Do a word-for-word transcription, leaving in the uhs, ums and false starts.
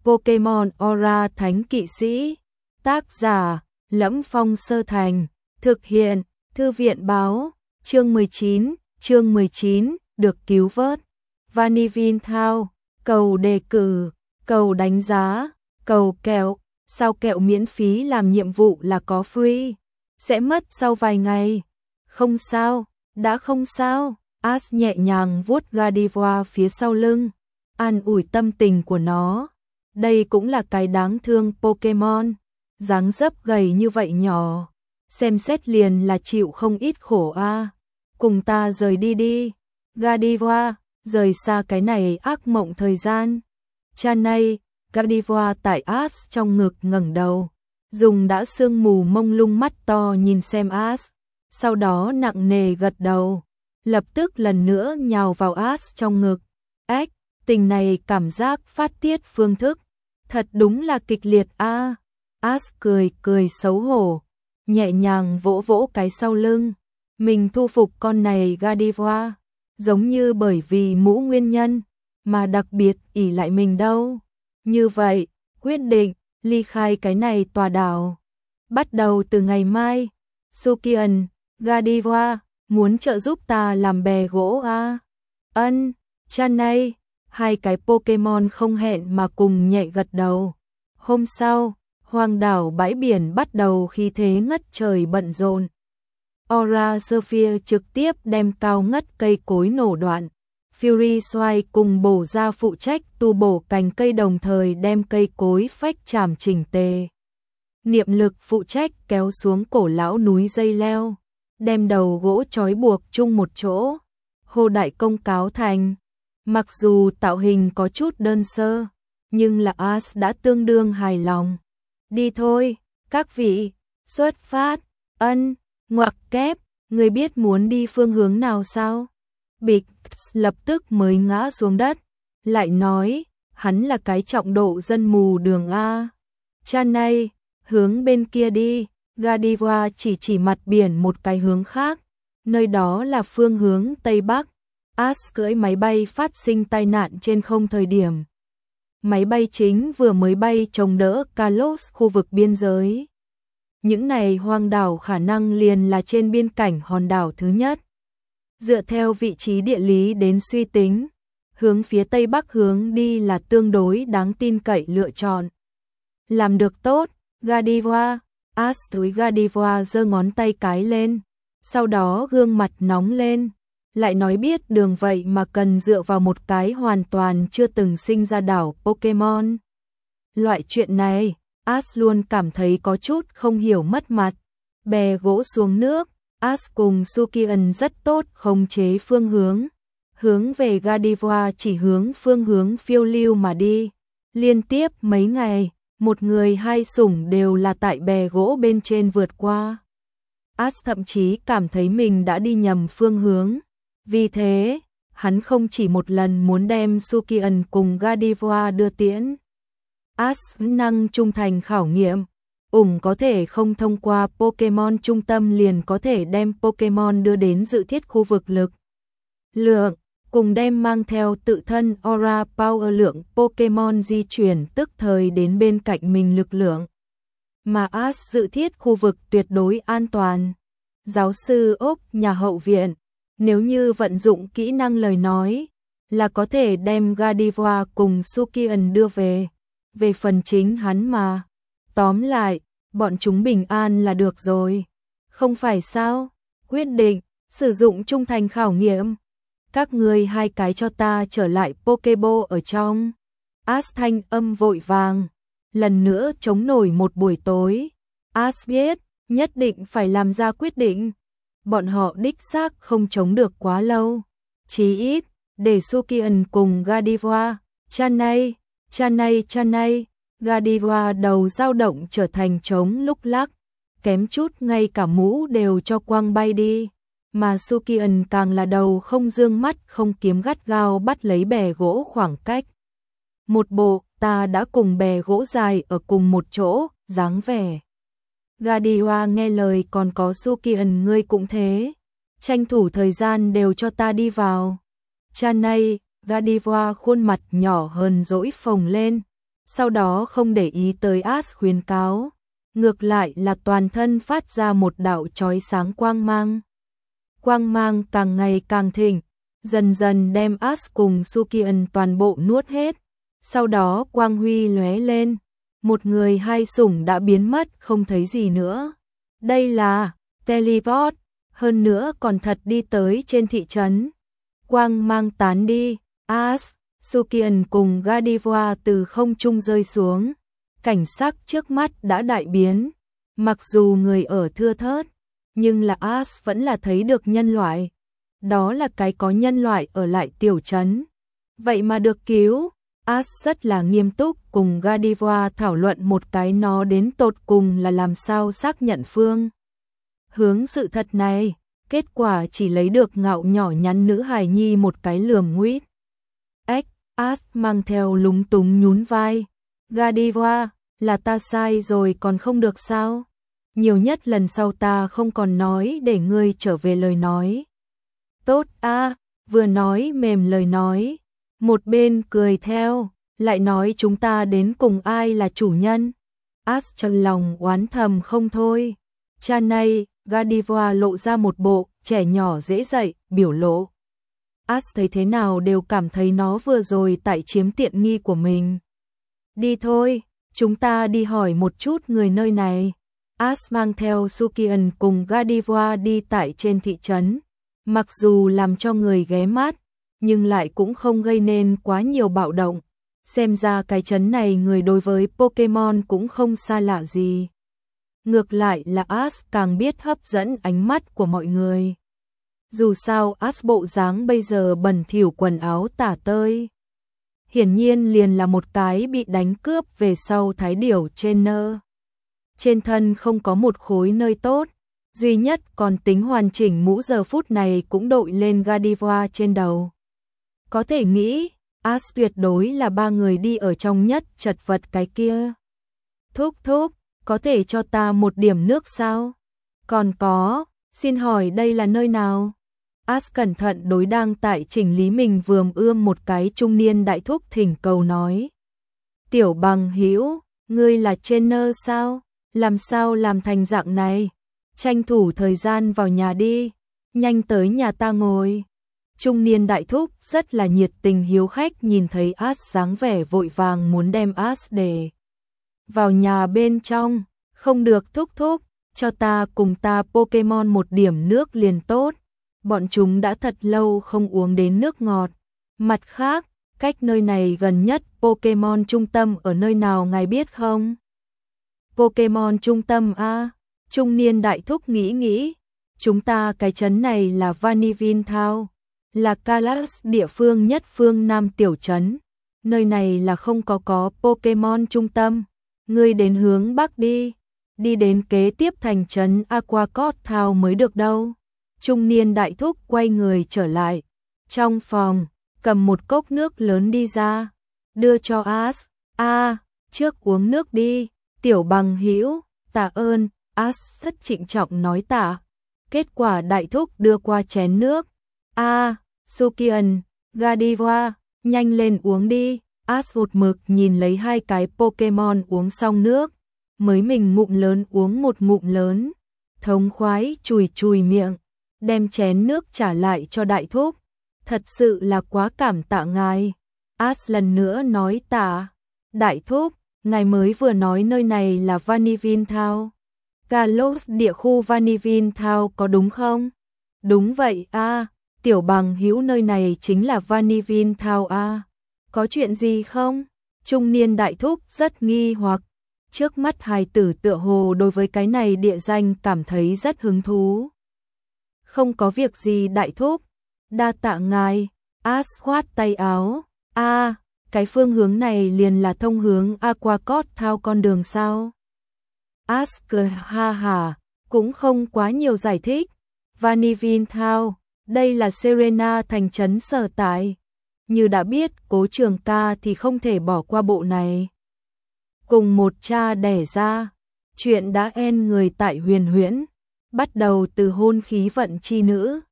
Pokemon Aura Thánh Kỵ Sĩ. Tác giả: Lẫm Phong Sơ Thành. Thực hiện: Thư viện báo. Chương mười chín, chương mười chín, được cứu vớt. Vanillin Thao, cầu đề cử, cầu đánh giá, cầu kẹo. Sao kẹo miễn phí làm nhiệm vụ là có free? Sẽ mất sau vài ngày. Không sao, đã không sao. Ash nhẹ nhàng vuốt Gardevoir phía sau lưng, an ủi tâm tình của nó. Đây cũng là cái đáng thương Pokemon, dáng dấp gầy như vậy nhỏ, xem xét liền là chịu không ít khổ a. À. Cùng ta rời đi đi, Gardevoir, rời xa cái này ác mộng thời gian. Chanay, Gardevoir tại Ash trong ngực ngẩng đầu, dùng đã sương mù mông lung mắt to nhìn xem Ash, sau đó nặng nề gật đầu, lập tức lần nữa nhào vào Ash trong ngực. Ếch, tình này cảm giác phát tiết phương thức, thật đúng là kịch liệt a. À. Ash cười cười xấu hổ, nhẹ nhàng vỗ vỗ cái sau lưng. Mình thu phục con này Gardevoir, giống như bởi vì mũ nguyên nhân, mà đặc biệt ỷ lại mình đâu. Như vậy, quyết định ly khai cái này tòa đảo. Bắt đầu từ ngày mai, Sukian, Gardevoir, muốn trợ giúp ta làm bè gỗ à? Ân, Chanay, hai cái Pokemon không hẹn mà cùng nhẹ gật đầu. Hôm sau, hoang đảo bãi biển bắt đầu khí thế ngất trời bận rộn. Aura Sphere trực tiếp đem cao ngất cây cối nổ đoạn. Fury xoay cùng bổ ra phụ trách tu bổ cành cây đồng thời đem cây cối phách chạm chỉnh tề. Niệm lực phụ trách kéo xuống cổ lão núi dây leo, đem đầu gỗ trói buộc chung một chỗ. Hồ Đại Công cáo thành. Mặc dù tạo hình có chút đơn sơ, nhưng là Ash đã tương đương hài lòng. Đi thôi, các vị, xuất phát. Ân, ngoặc kép, người biết muốn đi phương hướng nào sao? Bịch lập tức mới ngã xuống đất, lại nói, hắn là cái trọng độ dân mù đường A. Chanay, hướng bên kia đi. Gardevoir chỉ chỉ mặt biển một cái hướng khác, nơi đó là phương hướng Tây Bắc. Ash cưỡi máy bay phát sinh tai nạn trên không thời điểm. Máy bay chính vừa mới bay chống đỡ Kalos khu vực biên giới. Những này hoang đảo khả năng liền là trên biên cảnh hòn đảo thứ nhất. Dựa theo vị trí địa lý đến suy tính, hướng phía Tây Bắc hướng đi là tương đối đáng tin cậy lựa chọn. Làm được tốt, Gardevoir. Ash túi Gardevoir giơ ngón tay cái lên, sau đó gương mặt nóng lên, lại nói biết đường vậy mà cần dựa vào một cái hoàn toàn chưa từng sinh ra đảo Pokemon. Loại chuyện này, Ash luôn cảm thấy có chút không hiểu mất mặt. Bè gỗ xuống nước, Ash cùng Sukian rất tốt khống chế phương hướng, hướng về Gardevoir chỉ hướng phương hướng phiêu lưu mà đi. Liên tiếp mấy ngày, một người hai sủng đều là tại bè gỗ bên trên vượt qua. Ash thậm chí cảm thấy mình đã đi nhầm phương hướng. Vì thế, hắn không chỉ một lần muốn đem Sukian cùng Gardevoir đưa tiễn. Ash năng trung thành khảo nghiệm, ủng có thể không thông qua Pokemon trung tâm liền có thể đem Pokemon đưa đến dự thiết khu vực lực lượng, cùng đem mang theo tự thân Aura Power lượng Pokemon di chuyển tức thời đến bên cạnh mình lực lượng. Mà Ash dự thiết khu vực tuyệt đối an toàn. Giáo sư Úc nhà hậu viện, nếu như vận dụng kỹ năng lời nói, là có thể đem Gardevoir cùng Sukian đưa về. Về phần chính hắn mà, tóm lại, bọn chúng bình an là được rồi. Không phải sao? Quyết định, sử dụng trung thành khảo nghiệm. Các ngươi hai cái cho ta trở lại Pokeball ở trong. Ash thanh âm vội vàng, lần nữa chống nổi một buổi tối. Ash biết, nhất định phải làm ra quyết định. Bọn họ đích xác không chống được quá lâu. Chí ít, để Sukian cùng Gardevoir, Chanay, Chanay, Chanay, Gardevoir đầu dao động trở thành trống lúc lắc, kém chút ngay cả mũ đều cho quăng bay đi. Mà Sukian càng là đầu không dương mắt không kiếm gắt gao bắt lấy bè gỗ khoảng cách. Một bộ, ta đã cùng bè gỗ dài ở cùng một chỗ, dáng vẻ. Gardevoir nghe lời còn có Sukian ngươi cũng thế. Tranh thủ thời gian đều cho ta đi vào. Chanay, Gardevoir khuôn mặt nhỏ hơn dỗi phồng lên. sau đó không để ý tới As khuyến cáo, ngược lại là toàn thân phát ra một đạo chói sáng quang mang. Quang mang càng ngày càng thịnh, dần dần đem As cùng Sukian toàn bộ nuốt hết. Sau đó quang huy lóe lên, một người hai sủng đã biến mất không thấy gì nữa. Đây là teleport, hơn nữa còn thật đi tới trên thị trấn. Quang mang tán đi, As, Sukian cùng Gardevoir từ không trung rơi xuống. Cảnh sắc trước mắt đã đại biến, mặc dù người ở thưa thớt, nhưng là As vẫn là thấy được nhân loại. Đó là cái có nhân loại ở lại tiểu trấn. Vậy mà được cứu, As rất là nghiêm túc cùng Gardevoir thảo luận một cái nó đến tột cùng là làm sao xác nhận phương hướng sự thật này. Kết quả chỉ lấy được ngạo nhỏ nhắn nữ hài nhi một cái lườm nguýt. Ếch, As mang theo lúng túng nhún vai. Gardevoir, là ta sai rồi còn không được sao? Nhiều nhất lần sau ta không còn nói để ngươi trở về lời nói. Tốt a, vừa nói mềm lời nói, một bên cười theo, lại nói chúng ta đến cùng ai là chủ nhân. As trong lòng oán thầm không thôi. Cha này, Gardevoir lộ ra một bộ trẻ nhỏ dễ dạy, biểu lộ. As thấy thế nào đều cảm thấy nó vừa rồi tại chiếm tiện nghi của mình. Đi thôi, chúng ta đi hỏi một chút người nơi này. As mang theo Sukian cùng Gardevoir đi tại trên thị trấn. Mặc dù làm cho người ghé mắt, nhưng lại cũng không gây nên quá nhiều bạo động. Xem ra cái trấn này người đối với Pokemon cũng không xa lạ gì. Ngược lại là As càng biết hấp dẫn ánh mắt của mọi người. Dù sao As bộ dáng bây giờ bẩn thỉu quần áo tả tơi. Hiển nhiên liền là một cái bị đánh cướp về sau thái điểu trên nơ. Trên thân không có một khối nơi tốt, duy nhất còn tính hoàn chỉnh mũ giờ phút này cũng đội lên Gardevoir trên đầu. Có thể nghĩ, As tuyệt đối là ba người đi ở trong nhất chật vật cái kia. Thúc thúc, có thể cho ta một điểm nước sao? Còn có, xin hỏi đây là nơi nào? As cẩn thận đối đang tại chỉnh lý mình vườm ươm một cái trung niên đại thúc thỉnh cầu nói. Tiểu bằng hữu, ngươi là trainer sao? Làm sao làm thành dạng này? Tranh thủ thời gian vào nhà đi, nhanh tới nhà ta ngồi. Trung niên đại thúc rất là nhiệt tình hiếu khách nhìn thấy As dáng vẻ vội vàng muốn đem As để vào nhà bên trong. Không được thúc thúc, cho ta cùng ta Pokemon một điểm nước liền tốt. Bọn chúng đã thật lâu không uống đến nước ngọt. Mặt khác, cách nơi này gần nhất Pokemon trung tâm ở nơi nào ngài biết không? Pokemon trung tâm a, trung niên đại thúc nghĩ nghĩ. Chúng ta cái trấn này là Vanillin Town, là Kalos địa phương nhất phương Nam tiểu trấn. Nơi này là không có có Pokemon trung tâm. Ngươi đến hướng Bắc đi, đi đến kế tiếp thành trấn Aquacort Town mới được đâu. Trung niên đại thúc quay người trở lại. Trong phòng, cầm một cốc nước lớn đi ra, đưa cho As. A, trước uống nước đi, tiểu bằng hữu, tạ ơn. As rất trịnh trọng nói tạ. Kết quả đại thúc đưa qua chén nước. A, Sukian, Gardevoir, nhanh lên uống đi. As một mực nhìn lấy hai cái Pokemon uống xong nước, mới mình ngụm lớn uống một ngụm lớn, thống khoái chùi chùi miệng, đem chén nước trả lại cho đại thúc. Thật sự là quá cảm tạ ngài. As lần nữa nói tạ. Đại thúc, ngài mới vừa nói nơi này là Vanillin Town. Kalos địa khu Vanillin Town có đúng không? Đúng vậy a, tiểu bằng hữu nơi này chính là Vanillin Town a. Có chuyện gì không? Trung niên đại thúc rất nghi hoặc. Trước mắt hài tử tựa hồ đối với cái này địa danh cảm thấy rất hứng thú. Không có việc gì đại thúc, đa tạ ngài. As khoát tay áo. A, à, cái phương hướng này liền là thông hướng Aquacort Town con đường sao? As cười ha ha, cũng không quá nhiều giải thích. Vanillin Town, đây là Serena thành trấn sở tại. Như đã biết Cố Trường ca thì không thể bỏ qua bộ này. Cùng một cha đẻ ra, chuyện đã en người tại huyền huyễn, bắt đầu từ hôn khí vận chi nữ.